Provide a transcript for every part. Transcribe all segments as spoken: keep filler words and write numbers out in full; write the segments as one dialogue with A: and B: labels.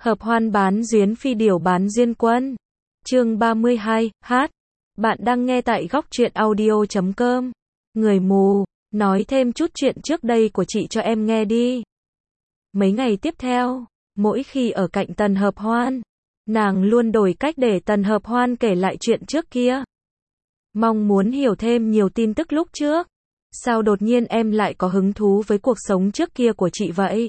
A: Hợp hoan bán duyên phi điểu bán duyên quân. Chương ba mươi hai, hát. Bạn đang nghe tại góc truyện audio chấm com. Người mù, nói thêm chút chuyện trước đây của chị cho em nghe đi. Mấy ngày tiếp theo, mỗi khi ở cạnh Tần Hợp Hoan, nàng luôn đổi cách để Tần Hợp Hoan kể lại chuyện trước kia. Mong muốn hiểu thêm nhiều tin tức lúc trước. Sao đột nhiên em lại có hứng thú với cuộc sống trước kia của chị vậy?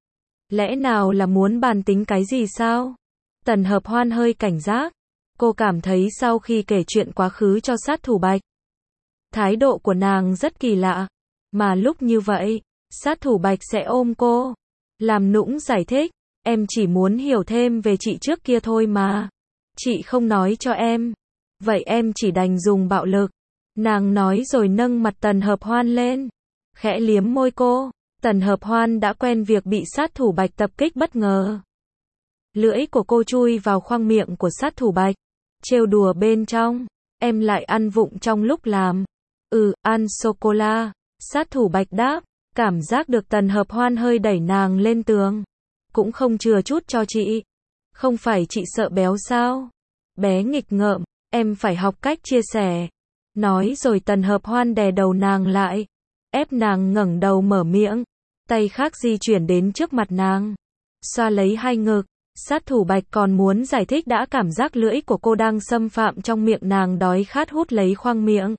A: Lẽ nào là muốn bàn tính cái gì sao? Tần Hợp Hoan hơi cảnh giác. Cô cảm thấy sau khi kể chuyện quá khứ cho sát thủ Bạch, thái độ của nàng rất kỳ lạ. Mà lúc như vậy, sát thủ Bạch sẽ ôm cô, làm nũng giải thích. Em chỉ muốn hiểu thêm về chị trước kia thôi mà. Chị không nói cho em. Vậy em chỉ đành dùng bạo lực. Nàng nói rồi nâng mặt Tần Hợp Hoan lên, khẽ liếm môi cô. Tần Hợp Hoan đã quen việc bị sát thủ Bạch tập kích bất ngờ. Lưỡi của cô chui vào khoang miệng của sát thủ Bạch, trêu đùa bên trong. Em lại ăn vụng trong lúc làm. Ừ, ăn sô-cô-la. Sát thủ Bạch đáp, cảm giác được Tần Hợp Hoan hơi đẩy nàng lên tường. Cũng không chừa chút cho chị. Không phải chị sợ béo sao? Bé nghịch ngợm, em phải học cách chia sẻ. Nói rồi Tần Hợp Hoan đè đầu nàng lại, ép nàng ngẩng đầu mở miệng, tay khác di chuyển đến trước mặt nàng, xoa lấy hai ngực. Sát thủ Bạch còn muốn giải thích đã cảm giác lưỡi của cô đang xâm phạm trong miệng nàng đói khát hút lấy khoang miệng.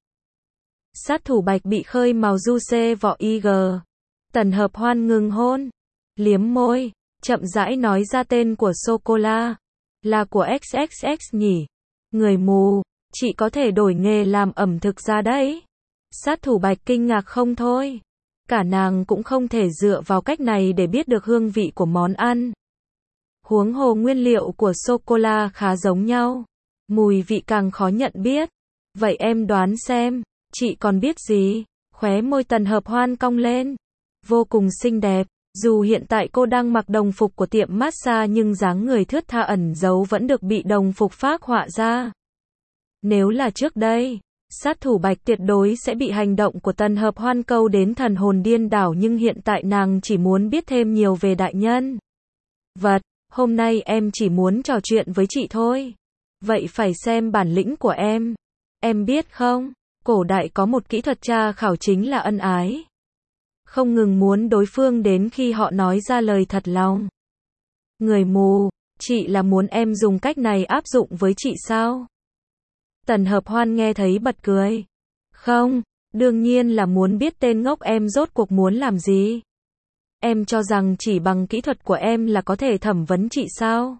A: Sát thủ Bạch bị khơi màu du xê vỏ i giê. Tần Hợp Hoan ngừng hôn, liếm môi, chậm rãi nói ra tên của sô-cô-la. Là của ích ích ích nhỉ? Người mù, chị có thể đổi nghề làm ẩm thực ra đấy. Sát thủ Bạch kinh ngạc không thôi. Cả nàng cũng không thể dựa vào cách này để biết được hương vị của món ăn. Huống hồ nguyên liệu của sô-cô-la khá giống nhau. Mùi vị càng khó nhận biết. Vậy em đoán xem, chị còn biết gì? Khóe môi Tần Hợp Hoan cong lên. Vô cùng xinh đẹp. Dù hiện tại cô đang mặc đồng phục của tiệm massage nhưng dáng người thướt tha ẩn giấu vẫn được bị đồng phục phác họa ra. Nếu là trước đây, sát thủ Bạch tuyệt đối sẽ bị hành động của Tần Hợp Hoan câu đến thần hồn điên đảo, nhưng hiện tại nàng chỉ muốn biết thêm nhiều về đại nhân vật. Hôm nay em chỉ muốn trò chuyện với chị thôi. Vậy phải xem bản lĩnh của em. Em biết không, cổ đại có một kỹ thuật tra khảo chính là ân ái. Không ngừng muốn đối phương đến khi họ nói ra lời thật lòng. Người mù, chị là muốn em dùng cách này áp dụng với chị sao? Tần Hợp Hoan nghe thấy bật cười. Không, đương nhiên là muốn biết tên ngốc em rốt cuộc muốn làm gì. Em cho rằng chỉ bằng kỹ thuật của em là có thể thẩm vấn chị sao?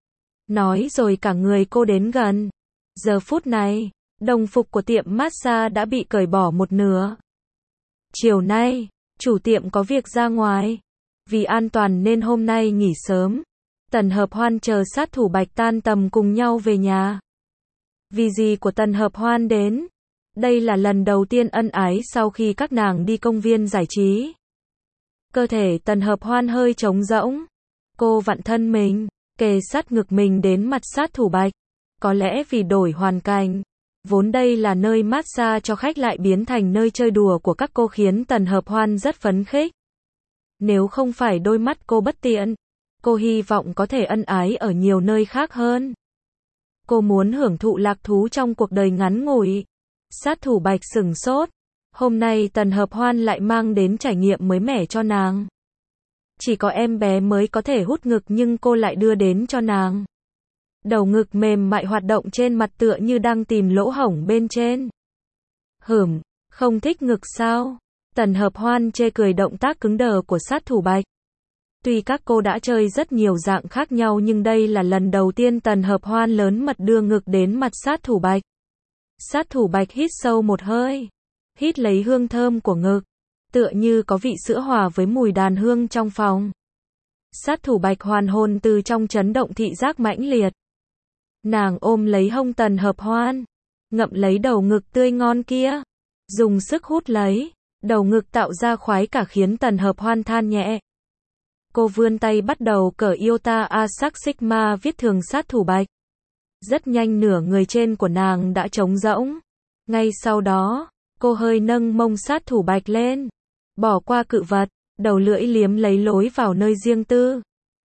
A: Nói rồi cả người cô đến gần. Giờ phút này, đồng phục của tiệm massage đã bị cởi bỏ một nửa. Chiều nay, chủ tiệm có việc ra ngoài. Vì an toàn nên hôm nay nghỉ sớm. Tần Hợp Hoan chờ sát thủ Bạch tan tầm cùng nhau về nhà. Vì dì của Tần Hợp Hoan đến. Đây là lần đầu tiên ân ái sau khi các nàng đi công viên giải trí. Cơ thể Tần Hợp Hoan hơi trống rỗng. Cô vặn thân mình, kề sát ngực mình đến mặt sát thủ Bạch. Có lẽ vì đổi hoàn cảnh, vốn đây là nơi massage cho khách lại biến thành nơi chơi đùa của các cô khiến Tần Hợp Hoan rất phấn khích. Nếu không phải đôi mắt cô bất tiện, cô hy vọng có thể ân ái ở nhiều nơi khác hơn. Cô muốn hưởng thụ lạc thú trong cuộc đời ngắn ngủi. Sát thủ Bạch sửng sốt. Hôm nay Tần Hợp Hoan lại mang đến trải nghiệm mới mẻ cho nàng. Chỉ có em bé mới có thể hút ngực nhưng cô lại đưa đến cho nàng. Đầu ngực mềm mại hoạt động trên mặt tựa như đang tìm lỗ hổng bên trên. Hửm, không thích ngực sao? Tần Hợp Hoan chê cười động tác cứng đờ của sát thủ Bạch. Tuy các cô đã chơi rất nhiều dạng khác nhau nhưng đây là lần đầu tiên Tần Hợp Hoan lớn mật đưa ngực đến mặt sát thủ Bạch. Sát thủ Bạch hít sâu một hơi. Hít lấy hương thơm của ngực. Tựa như có vị sữa hòa với mùi đàn hương trong phòng. Sát thủ Bạch hoàn hồn từ trong chấn động thị giác mãnh liệt. Nàng ôm lấy hông Tần Hợp Hoan. Ngậm lấy đầu ngực tươi ngon kia. Dùng sức hút lấy. Đầu ngực tạo ra khoái cả khiến Tần Hợp Hoan than nhẹ. Cô vươn tay bắt đầu cởi Iota Asac Sigma viết thường sát thủ Bạch. Rất nhanh nửa người trên của nàng đã trống rỗng. Ngay sau đó, cô hơi nâng mông sát thủ Bạch lên. Bỏ qua cự vật, đầu lưỡi liếm lấy lối vào nơi riêng tư.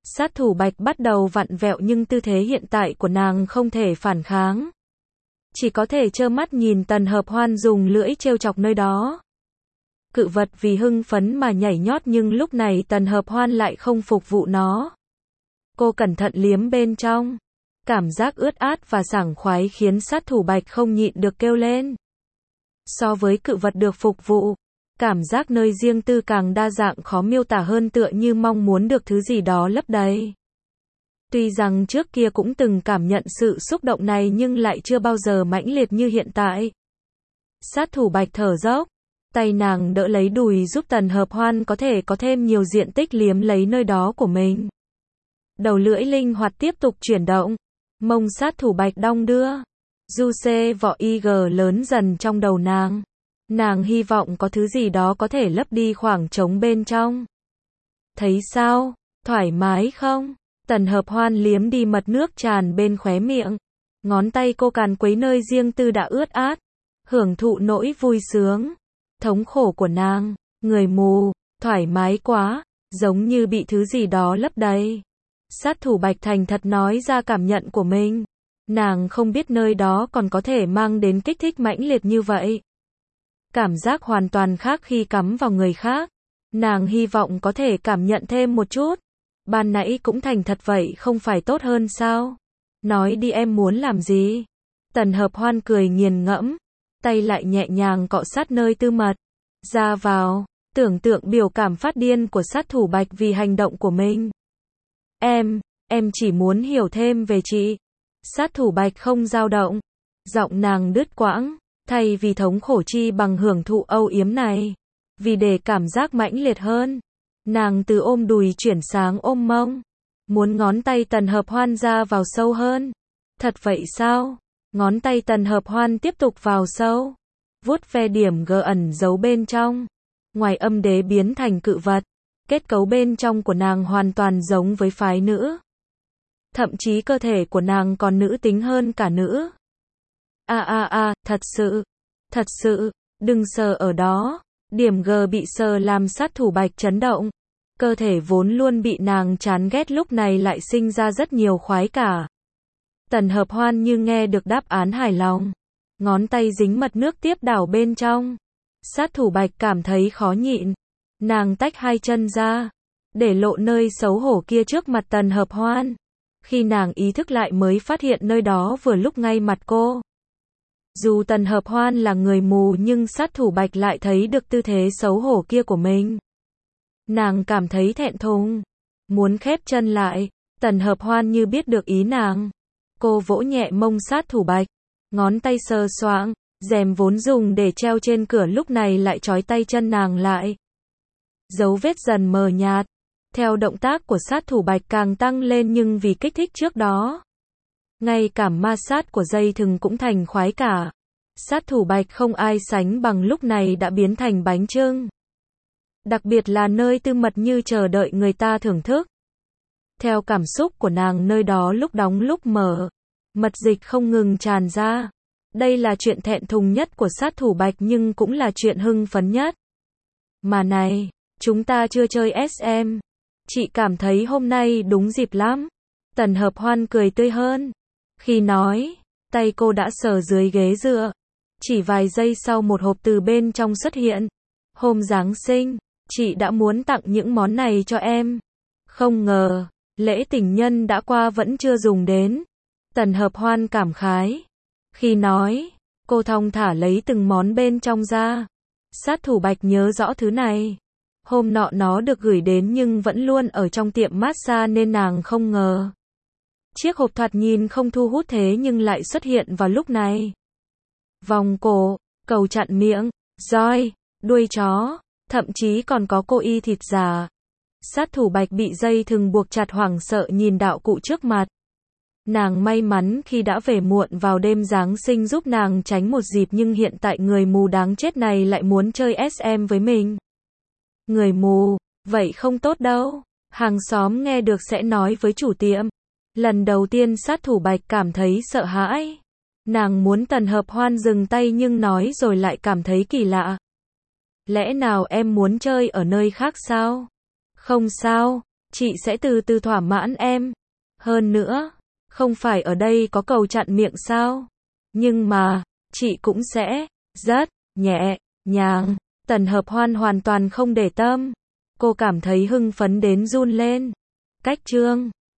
A: Sát thủ Bạch bắt đầu vặn vẹo nhưng tư thế hiện tại của nàng không thể phản kháng. Chỉ có thể trơ mắt nhìn Tần Hợp Hoan dùng lưỡi trêu chọc nơi đó. Cự vật vì hưng phấn mà nhảy nhót nhưng lúc này Tần Hợp Hoan lại không phục vụ nó. Cô cẩn thận liếm bên trong. Cảm giác ướt át và sảng khoái khiến sát thủ Bạch không nhịn được kêu lên. So với cự vật được phục vụ, cảm giác nơi riêng tư càng đa dạng khó miêu tả hơn, tựa như mong muốn được thứ gì đó lấp đầy. Tuy rằng trước kia cũng từng cảm nhận sự xúc động này nhưng lại chưa bao giờ mãnh liệt như hiện tại. Sát thủ Bạch thở dốc, tay nàng đỡ lấy đùi giúp Tần Hợp Hoan có thể có thêm nhiều diện tích liếm lấy nơi đó của mình. Đầu lưỡi linh hoạt tiếp tục chuyển động, mông sát thủ Bạch đong đưa. Du xê vỏ i giê lớn dần trong đầu nàng. Nàng hy vọng có thứ gì đó có thể lấp đi khoảng trống bên trong. Thấy sao? Thoải mái không? Tần Hợp Hoan liếm đi mật nước tràn bên khóe miệng. Ngón tay cô càn quấy nơi riêng tư đã ướt át. Hưởng thụ nỗi vui sướng. Thống khổ của nàng. Người mù. Thoải mái quá. Giống như bị thứ gì đó lấp đầy. Sát thủ Bạch thành thật nói ra cảm nhận của mình. Nàng không biết nơi đó còn có thể mang đến kích thích mãnh liệt như vậy. Cảm giác hoàn toàn khác khi cắm vào người khác. Nàng hy vọng có thể cảm nhận thêm một chút. Ban nãy cũng thành thật vậy không phải tốt hơn sao? Nói đi, em muốn làm gì? Tần Hợp Hoan cười nghiền ngẫm. Tay lại nhẹ nhàng cọ sát nơi tư mật. Ra vào. Tưởng tượng biểu cảm phát điên của sát thủ Bạch vì hành động của mình. Em, em chỉ muốn hiểu thêm về chị. Sát thủ Bạch không dao động. Giọng nàng đứt quãng. Thay vì thống khổ chi bằng hưởng thụ âu yếm này. Vì để cảm giác mãnh liệt hơn. Nàng từ ôm đùi chuyển sang ôm mông. Muốn ngón tay Tần Hợp Hoan ra vào sâu hơn. Thật vậy sao? Ngón tay Tần Hợp Hoan tiếp tục vào sâu. Vuốt ve điểm G ẩn giấu bên trong. Ngoài âm đế biến thành cự vật. Kết cấu bên trong của nàng hoàn toàn giống với phái nữ. Thậm chí cơ thể của nàng còn nữ tính hơn cả nữ. A a a, thật sự. Thật sự, đừng sờ ở đó. Điểm G bị sờ làm sát thủ Bạch chấn động. Cơ thể vốn luôn bị nàng chán ghét lúc này lại sinh ra rất nhiều khoái cả. Tần Hợp Hoan như nghe được đáp án hài lòng. Ngón tay dính mật nước tiếp đảo bên trong. Sát thủ Bạch cảm thấy khó nhịn. Nàng tách hai chân ra. Để lộ nơi xấu hổ kia trước mặt Tần Hợp Hoan. Khi nàng ý thức lại mới phát hiện nơi đó vừa lúc ngay mặt cô. Dù Tần Hợp Hoan là người mù nhưng sát thủ Bạch lại thấy được tư thế xấu hổ kia của mình. Nàng cảm thấy thẹn thùng. Muốn khép chân lại. Tần Hợp Hoan như biết được ý nàng. Cô vỗ nhẹ mông sát thủ Bạch. Ngón tay sờ soạng. Rèm vốn dùng để treo trên cửa lúc này lại trói tay chân nàng lại. Dấu vết dần mờ nhạt. Theo động tác của sát thủ Bạch càng tăng lên nhưng vì kích thích trước đó. Ngay cả ma sát của dây thừng cũng thành khoái cả. Sát thủ Bạch không ai sánh bằng lúc này đã biến thành bánh chưng. Đặc biệt là nơi tư mật như chờ đợi người ta thưởng thức. Theo cảm xúc của nàng nơi đó lúc đóng lúc mở. Mật dịch không ngừng tràn ra. Đây là chuyện thẹn thùng nhất của sát thủ Bạch nhưng cũng là chuyện hưng phấn nhất. Mà này, chúng ta chưa chơi ét em. Chị cảm thấy hôm nay đúng dịp lắm. Tần Hợp Hoan cười tươi hơn. Khi nói, tay cô đã sờ dưới ghế dựa. Chỉ vài giây sau một hộp từ bên trong xuất hiện. Hôm Giáng sinh, chị đã muốn tặng những món này cho em. Không ngờ, lễ tình nhân đã qua vẫn chưa dùng đến. Tần Hợp Hoan cảm khái. Khi nói, cô thong thả lấy từng món bên trong ra. Sát thủ Bạch nhớ rõ thứ này. Hôm nọ nó được gửi đến nhưng vẫn luôn ở trong tiệm massage nên nàng không ngờ. Chiếc hộp thoạt nhìn không thu hút thế nhưng lại xuất hiện vào lúc này. Vòng cổ, cầu chặn miệng, roi, đuôi chó, thậm chí còn có cô y thịt già. Sát thủ Bạch bị dây thừng buộc chặt hoảng sợ nhìn đạo cụ trước mặt. Nàng may mắn khi đã về muộn vào đêm Giáng sinh giúp nàng tránh một dịp nhưng hiện tại người mù đáng chết này lại muốn chơi ét em với mình. Người mù, vậy không tốt đâu. Hàng xóm nghe được sẽ nói với chủ tiệm. Lần đầu tiên sát thủ Bạch cảm thấy sợ hãi. Nàng muốn Tần Hợp Hoan dừng tay nhưng nói rồi lại cảm thấy kỳ lạ. Lẽ nào em muốn chơi ở nơi khác sao? Không sao, Chị sẽ từ từ thỏa mãn em. Hơn nữa, không phải ở đây có cầu chặn miệng sao? Nhưng mà, chị cũng sẽ, rất, nhẹ, nhàng. Tần Hợp Hoan hoàn toàn không để tâm. Cô cảm thấy hưng phấn đến run lên. Cách chương